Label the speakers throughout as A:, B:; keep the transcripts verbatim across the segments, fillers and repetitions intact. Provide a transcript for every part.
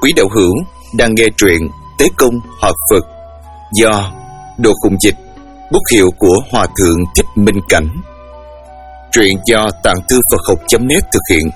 A: Quý đạo hữu đang nghe truyện Tế Công Hợp Phật do Đồ Khùng Dịch, bút hiệu của Hòa Thượng Thích Minh Cảnh. Truyện do Tạng Thư Phật Học chấm net thực hiện.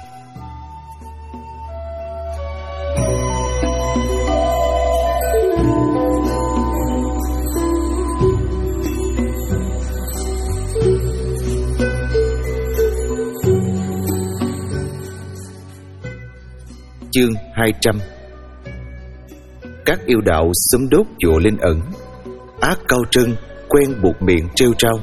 A: Chương hai trăm. Các yêu đạo xúm đốt chùa Linh Ẩn. Ác Cao Trân quen buộc miệng trêu trao.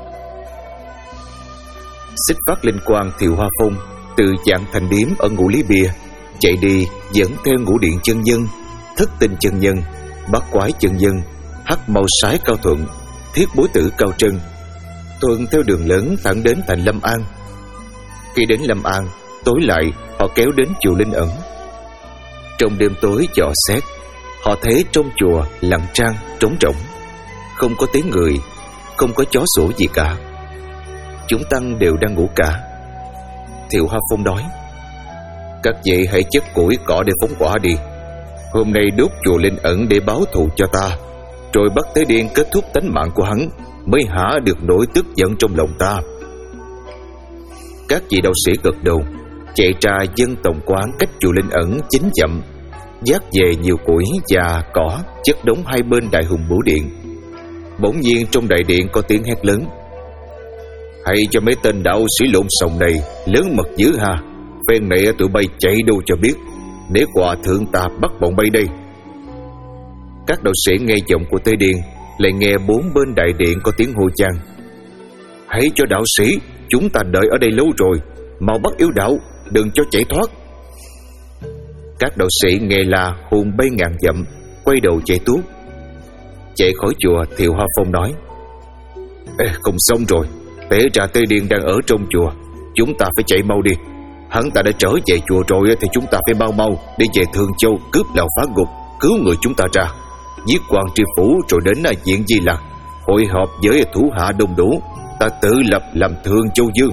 A: Xích phát linh quang Thiệu Hoa Phong từ dạng thành điếm ở Ngũ Lý Bìa chạy đi dẫn theo Ngũ Điện chân nhân, Thất Tinh chân nhân, Bát Quái chân nhân, Hắc Mao Sái Cao Thuận, Thiết Bối Tử Cao Trân, thuận theo đường lớn thẳng đến thành Lâm An. Khi đến Lâm An, tối lại họ kéo đến chùa Linh Ẩn. Trong đêm tối dò xét, họ thấy trong chùa lặng trang trống rỗng, không có tiếng người, không có chó sủa gì cả. Chúng tăng đều đang ngủ cả. Thiệu Hoa Phong nói: "Các vị hãy chất củi cỏ để phóng hỏa đi. Hôm nay đốt chùa Linh Ẩn để báo thù cho ta, rồi bắt Tế Điên kết thúc tánh mạng của hắn, mới hả được nỗi tức giận trong lòng ta." Các vị đạo sĩ gật đầu, chạy ra dân tổng quán cách chùa Linh Ẩn chín dặm, vác về nhiều củi và cỏ chất đống hai bên đại hùng bổ điện. Bỗng nhiên trong đại điện có tiếng hét lớn: "Hãy cho mấy tên đạo sĩ lộn xộn này lớn mật dữ ha! Phen này tụi bay chạy đâu cho biết, để hòa thượng ta bắt bọn bay đây." Các đạo sĩ nghe giọng của Tế Điên, lại nghe bốn bên đại điện có tiếng hô chan: "Hãy cho đạo sĩ, chúng ta đợi ở đây lâu rồi, mau bắt yêu đạo, đừng cho chạy thoát." Các đạo sĩ nghe là hồn bay ngàn dặm, quay đầu chạy tuốt. Chạy khỏi chùa, Thiệu Hoa Phong nói: Ê, không xong rồi, té ra Tế Điên đang ở trong chùa, chúng ta phải chạy mau đi. Hắn ta đã trở về chùa rồi thì chúng ta phải mau mau đi về Thường Châu cướp Lão Phá Ngục, cứu người chúng ta ra, giết Quan Tri Phủ, rồi đến Diện Di Lạc, hội họp với thủ hạ đông đủ, ta tự lập làm Thường Châu Dương.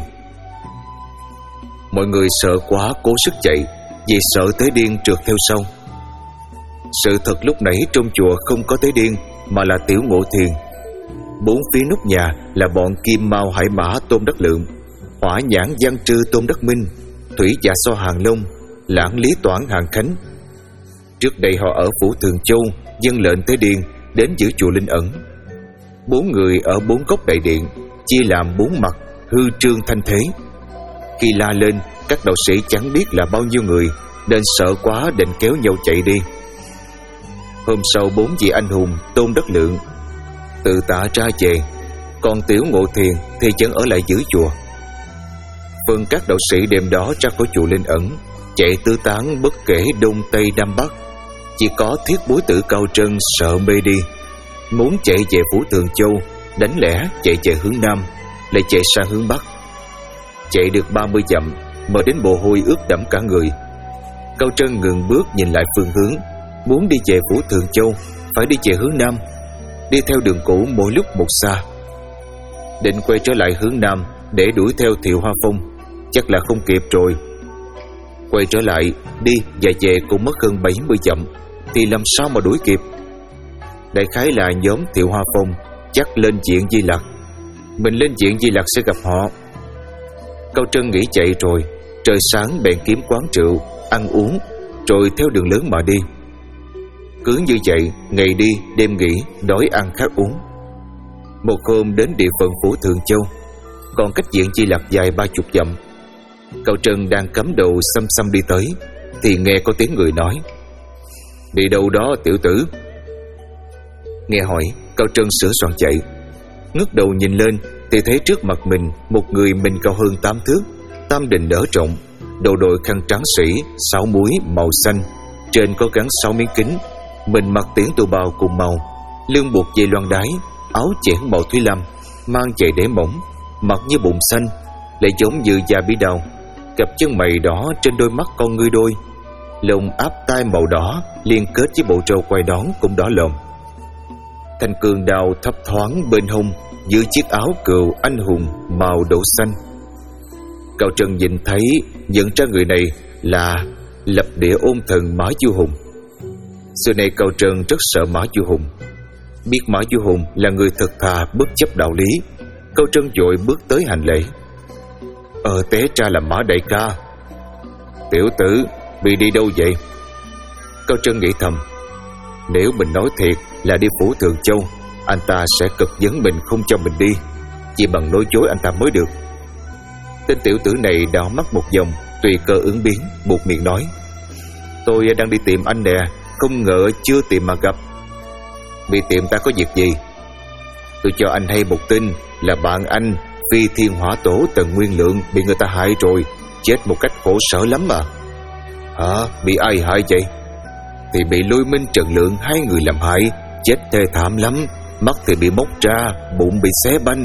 A: Mọi người sợ quá cố sức chạy, vì sợ Tế Điên trượt theo sau. Sự thật lúc nãy trong chùa không có Tế Điên, mà là Tiểu Ngộ Thiền. Bốn phía nóc nhà là bọn Kim Mao Hải Mã Tôn Đắc Lượng, Hỏa Nhãn Giang Trư Tôn Đắc Minh, Thủy Dạ So Hàng Long, Lãng Lý Toản Hàng Khánh. Trước đây họ ở phủ Thường Châu dâng lệnh Tế Điên đến giữ chùa Linh Ẩn. Bốn người ở bốn góc đại điện chia làm bốn mặt, hư trương thanh thế. Khi la lên, các đạo sĩ chẳng biết là bao nhiêu người, nên sợ quá định kéo nhau chạy đi. Hôm sau, bốn vị anh hùng Tôn Đắc Lượng tự tạ ra về, còn Tiểu Ngộ Thiền thì vẫn ở lại giữ chùa. Phần các đạo sĩ đêm đó ra khỏi chùa Linh Ẩn, chạy tứ tán bất kể đông tây nam bắc. Chỉ có Thiết Bối Tử Cao Trân sợ mê đi, muốn chạy về phủ Thường Châu, đánh lẻ chạy về hướng nam, lại chạy sang hướng bắc. Chạy được ba mươi dặm mà đến mồ hôi ướt đẫm cả người. Cao Trân ngừng bước nhìn lại phương hướng, muốn đi về phủ Thường Châu phải đi về hướng nam, đi theo đường cũ mỗi lúc một xa. Định quay trở lại hướng nam để đuổi theo Thiệu Hoa Phong, chắc là không kịp rồi. Quay trở lại đi và về cũng mất hơn bảy mươi dặm, thì làm sao mà đuổi kịp. Đại khái là nhóm Thiệu Hoa Phong chắc lên Diện Di Lạc, mình lên Diện Di Lạc sẽ gặp họ. Cao Trân nghĩ chạy rồi, trời sáng bèn kiếm quán rượu ăn uống, rồi theo đường lớn mà đi. Cứ như vậy, ngày đi đêm nghỉ, đói ăn khát uống. Một hôm đến địa phận phủ Thường Châu, còn cách Diện Di Lạc dài ba chục dặm. Cao Trân đang cắm đầu xăm xăm đi tới, thì nghe có tiếng người nói: "Đi đâu đó tiểu tử?" Nghe hỏi, Cao Trân sửa soạn chạy. Ngước đầu nhìn lên thì thấy trước mặt mình một người mình cao hơn tám thước, tam đình nở rộng, đầu đội khăn trắng sĩ sáu múi màu xanh, trên có gắn sáu miếng kính. Mình mặc tiễn tu bào cùng màu, lưng buộc dây loan đái, áo chẽn màu thúy lam, mang giày đế mỏng, mặt như bụng xanh, lại giống như da bí đao. Cặp chân mày đỏ trên đôi mắt con ngươi đôi, lông áp tai màu đỏ liên kết với bộ râu quai đón cũng đỏ lòm. Thanh cương đao thấp thoáng bên hông, dưới chiếc áo cừu anh hùng màu đỗ xanh. Cao Trân nhìn thấy, nhận ra người này là Lập Địa Ôn Thần Mã Du Hùng, Xưa nay Cao Trân rất sợ Mã Du Hùng. Biết Mã Du Hùng là người thật thà bất chấp đạo lý, Cao Trân vội bước tới hành lễ. Ờ té ra là Mã đại ca. Tiểu tử, bị đi đâu vậy? Cao Trân nghĩ thầm, nếu mình nói thiệt là đi phủ Thường Châu, anh ta sẽ cực vấn mình không cho mình đi, chỉ bằng nói dối anh ta mới được. Tên tiểu tử này đảo mắt một vòng, tùy cơ ứng biến, buộc miệng nói, tôi đang đi tìm anh nè, không ngờ chưa tìm mà gặp. Đi tìm ta có việc gì? Tôi cho anh hay một tin là bạn anh Phi Thiên Hỏa Tổ Tần Nguyên Lượng bị người ta hại rồi, chết một cách khổ sở lắm mà. Hả? Bị ai hại vậy? Thì bị Lôi Minh Trần Lượng hai người làm hại, chết thê thảm lắm, mắt thì bị móc ra, bụng bị xé banh.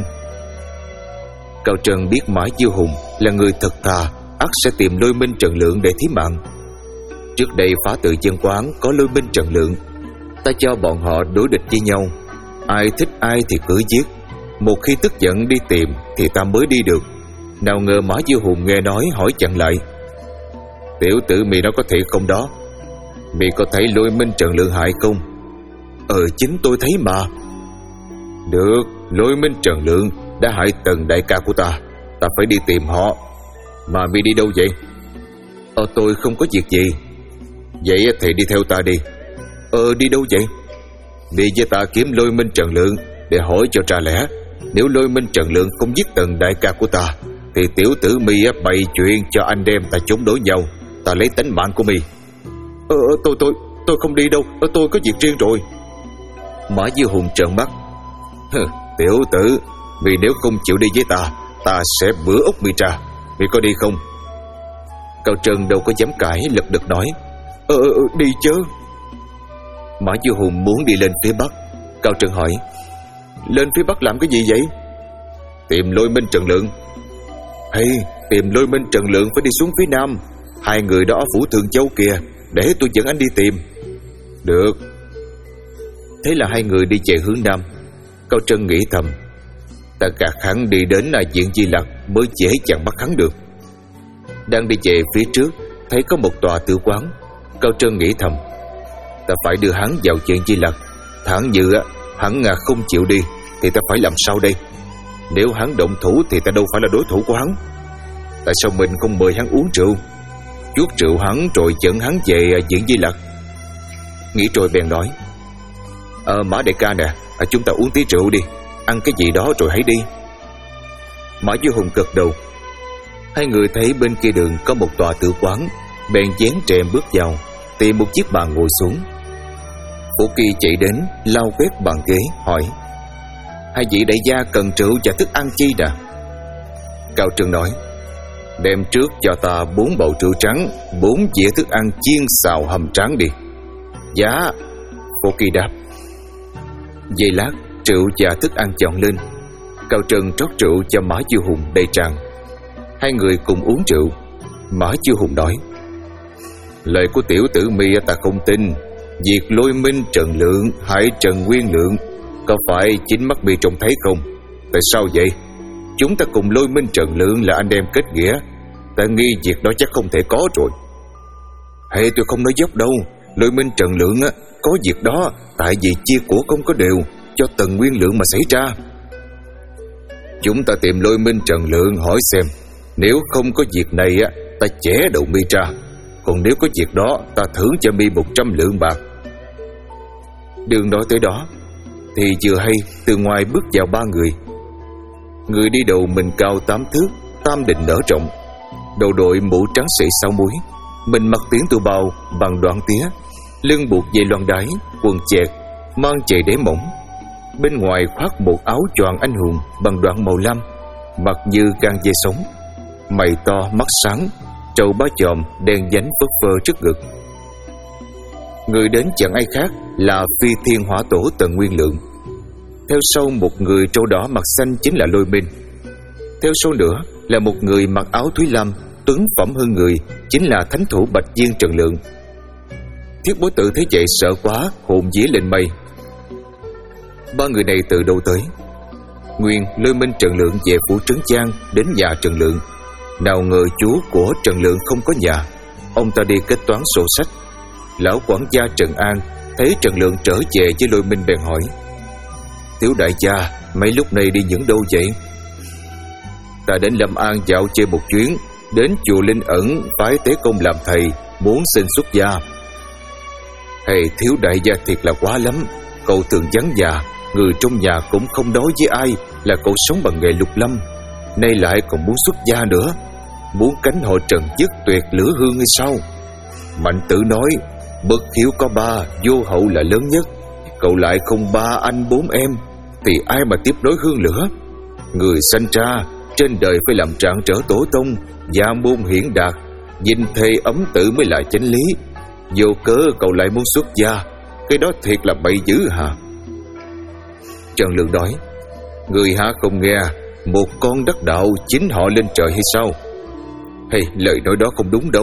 A: Cao Trân biết Mã Du Hùng là người thật thà, ắt sẽ tìm Lôi Minh Trần Lượng để thí mạng. Trước đây Phá Tự Chân Quán có Lôi Minh Trần Lượng, ta cho bọn họ đối địch với nhau, ai thích ai thì cứ giết. Một khi tức giận đi tìm thì ta mới đi được. Nào ngờ Mã Du Hùng nghe nói hỏi chặn lại, tiểu tử mày nói có thiệt không đó? Mày có thấy Lôi Minh Trần Lượng hại không? Ờ chính tôi thấy mà. Được, Lôi Minh Trần Lượng đã hại Tần đại ca của ta, ta phải đi tìm họ. Mà mày đi đâu vậy? Ờ tôi không có việc gì. Vậy thì đi theo ta đi. Ờ đi đâu vậy? Đi với ta kiếm Lôi Minh Trần Lượng để hỏi cho ra lẽ. Nếu Lôi Minh Trần Lượng không giết Tần đại ca của ta thì tiểu tử mi bày chuyện cho anh em ta chống đối nhau, ta lấy tính mạng của mi. Ờ tôi tôi tôi không đi đâu, ờ, tôi có việc riêng rồi. Mã Du Hùng trợn mắt. Hừ, tiểu tử, vì nếu không chịu đi với ta, ta sẽ bữa ốc mi ra. Mi có đi không? Cao Trân đâu có dám cãi, lật đật nói, Ờ đi chứ. Mã Du Hùng muốn đi lên phía Bắc. Cao Trân hỏi, lên phía Bắc làm cái gì vậy? Tìm Lôi Minh Trần Lượng. Hay, tìm Lôi Minh Trần Lượng phải đi xuống phía Nam. Hai người đó ở phủ Thường Châu kìa, để tôi dẫn anh đi tìm. Được. Thế là hai người đi về hướng Nam. Cao Trân nghĩ thầm, ta gạt hắn đi đến là Diện Di Lặc mới dễ dàng bắt hắn được. Đang đi về phía trước, thấy có một tòa tử quán. Cao Trân nghĩ thầm, ta phải đưa hắn vào Diện Di Lặc. Thẳng như á, hắn ngà không chịu đi thì ta phải làm sao đây? Nếu hắn động thủ thì ta đâu phải là đối thủ của hắn. Tại sao mình không mời hắn uống rượu, chuốt rượu hắn rồi dẫn hắn về Diện Di Lặc? Nghĩ rồi bèn nói, Ờ Mã đại ca nè, à, chúng ta uống tí rượu đi, ăn cái gì đó rồi hãy đi. Mã Du Hùng gật đầu. Hai người thấy bên kia đường có một tòa tử quán, bèn vén rèm bước vào, tìm một chiếc bàn ngồi xuống. Phổ Kỳ chạy đến, lau quét bàn ghế, hỏi, hai vị đại gia cần rượu và thức ăn chi nè? Cao Trân nói, đem trước cho ta bốn bầu rượu trắng, bốn dĩa thức ăn chiên xào hầm tráng đi. Dạ. Phổ Kỳ đáp. Giây lát, rượu và thức ăn chọn lên. Cao Trân rót rượu cho Mã Du Hùng đầy tràn. Hai người cùng uống rượu. Mã Du Hùng nói, lời của tiểu tử mi ta không tin. Việc Lôi Minh Trần Lượng hại Trần Nguyên Lượng có phải chính mắt mi trông thấy không? Tại sao vậy? Chúng ta cùng Lôi Minh Trần Lượng là anh em kết nghĩa, ta nghi việc đó chắc không thể có rồi. Hay tôi không nói dốc đâu. Lôi Minh Trần Lượng á, có việc đó tại vì chia của không có đều, cho Tần Nguyên Lượng mà xảy ra. Chúng ta tìm Lôi Minh Trần Lượng hỏi xem, nếu không có việc này á, ta chẻ đầu mi ra. Còn nếu có việc đó, ta thưởng cho mi một trăm lượng bạc. Đường nói tới đó thì vừa hay từ ngoài bước vào ba người. Người đi đầu mình cao tám thước, tam định nở rộng, đầu đội mũ trắng sợi sáu múi, mình mặc tiếng tu bào bằng đoạn tía, lưng buộc dây loan đái, quần chẹt, mang chày đế mỏng. Bên ngoài khoác một áo choàng anh hùng bằng đoạn màu lam, mặt như gan dê sống, mày to mắt sáng, trầu ba chòm đen nhánh phất phơ trước ngực. Người đến chẳng ai khác là Phi Thiên Hỏa Tổ Tần Nguyên Lượng. Theo sau một người trâu đỏ mặt xanh chính là Lôi Minh. Theo sau nữa là một người mặc áo thúy lam, tuấn phẩm hơn người, chính là thánh thủ Bạch Viên Trần Lượng. Thiết Bối Tự thấy vậy sợ quá, hồn vía lên mây. Ba người này từ đâu tới? Nguyên Lôi Minh Trần Lượng về phủ Trấn Giang đến nhà Trần Lượng. Nào ngờ chúa của Trần Lượng không có nhà, ông ta đi kết toán sổ sách. Lão quản gia Trần An Thấy Trần Lượng trở về với Lôi Minh bèn hỏi: Tiểu đại gia, mấy lúc này đi những đâu vậy? Ta đến Lâm An dạo chơi một chuyến, đến chùa Linh Ẩn phái Tế Công làm thầy, muốn xin xuất gia. Hay thiếu đại gia thiệt là quá lắm. Cậu thường vắng nhà, người trong nhà cũng không nói với ai là cậu sống bằng nghề lục lâm, nay lại còn muốn xuất gia nữa. Muốn cánh họ Trần dứt tuyệt lửa hương hay sao? Mạnh Tử nói bất hiếu có ba, vô hậu là lớn nhất. Cậu lại không ba anh bốn em, thì ai mà tiếp nối hương lửa? Người sanh ra trên đời phải làm trạng trở tổ tông, gia môn hiển đạt, dinh thê ấm tử mới là chánh lý. Vô cớ cậu lại muốn xuất gia, cái đó thiệt là bậy dữ hả? Trần Lượng nói: Người hả không nghe, một con đắc đạo chính họ lên trời hay sao? Hay lời nói đó không đúng đâu.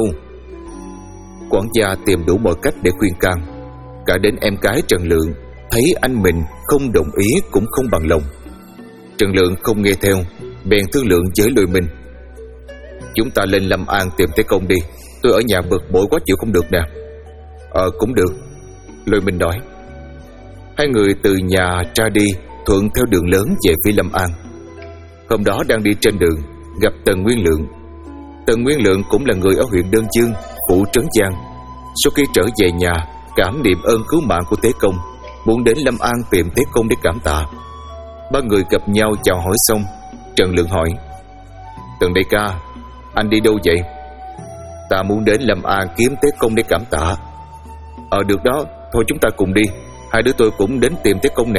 A: Quản gia tìm đủ mọi cách để khuyên can. Cả đến em gái Trần Lượng thấy anh mình không đồng ý cũng không bằng lòng. Trần Lượng không nghe theo, bèn thương lượng với Lôi Minh: Chúng ta lên Lâm An tìm Tế Công đi, tôi ở nhà bực bội quá chịu không được nè. Ờ cũng được, Lôi Minh nói. Hai người từ nhà ra đi, thuận theo đường lớn về phía Lâm An. Hôm đó đang đi trên đường, gặp Tần Nguyên Lượng. Tần Nguyên Lượng cũng là người ở huyện Đơn Dương, phủ Trấn Giang. Sau khi trở về nhà, cảm niệm ơn cứu mạng của Tế Công, muốn đến Lâm An tìm Tế Công để cảm tạ. Ba người gặp nhau chào hỏi xong, Trần Lượng hỏi: Tần đại ca, anh đi đâu vậy? Ta muốn đến Lâm An kiếm Tế Công để cảm tạ. Ờ được đó, thôi chúng ta cùng đi, hai đứa tôi cũng đến tìm Tế Công nè.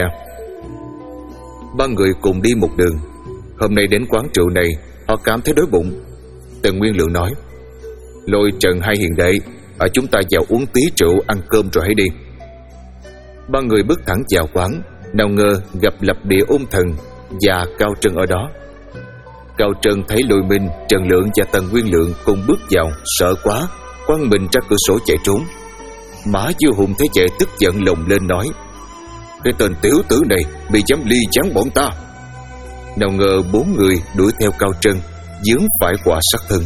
A: Ba người cùng đi một đường. Hôm nay đến quán rượu này, họ cảm thấy đói bụng. Tần Nguyên Lượng nói: Lôi Trần hai hiền đệ, ở chúng ta vào uống tí rượu, ăn cơm rồi hãy đi. Ba người bước thẳng vào quán, nào ngờ gặp Lập Địa Ôn Thần và Cao Trân ở đó. Cao Trân thấy Lôi Minh, Trần Lượng và Tần Nguyên Lượng cùng bước vào, sợ quá, quăng mình ra cửa sổ chạy trốn. Mã Vua Hùng thấy vậy tức giận lồng lên nói: Cái tên tiểu tử này bị dám ly gián bọn ta. Nào ngờ bốn người đuổi theo Cao Trân, vướng phải quả sát thân.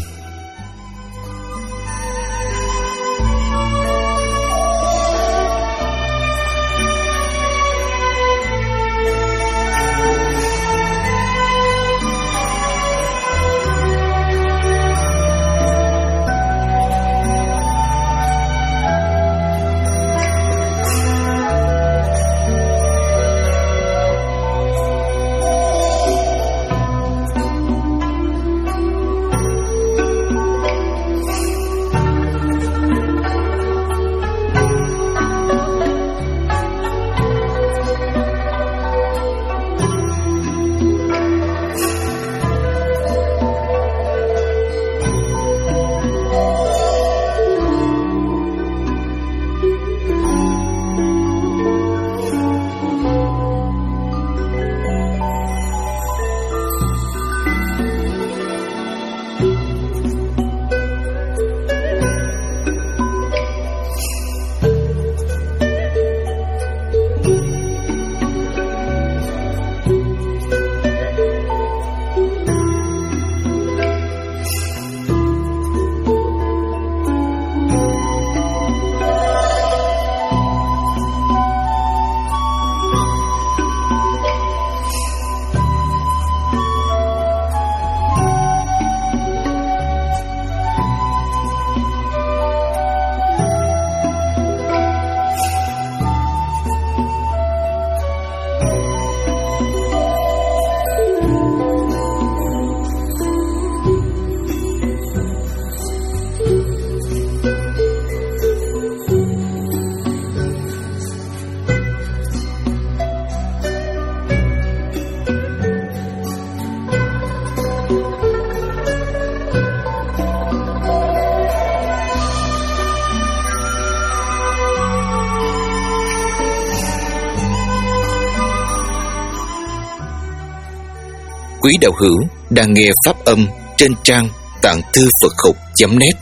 A: Quý đạo hữu đang nghe pháp âm trên trang tạng thư Phật học chấm net.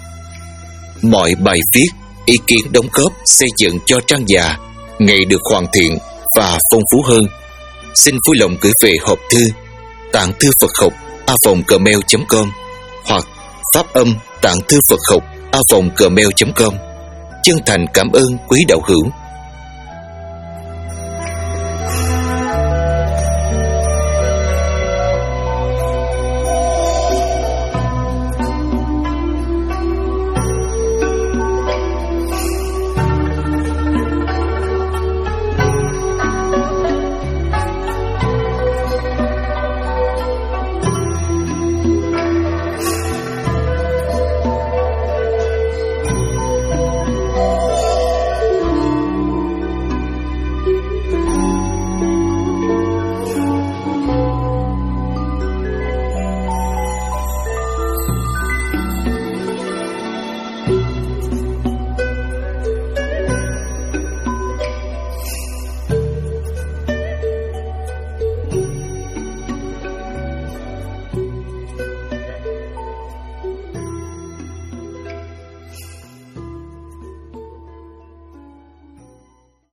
A: Mọi bài viết, ý kiến đóng góp xây dựng cho trang già ngày được hoàn thiện và phong phú hơn. Xin vui lòng gửi về hộp thư tạng thư Phật học a vòng gmail chấm com hoặc pháp âm tạng thư Phật học a vòng gmail chấm com. Chân thành cảm ơn quý đạo hữu.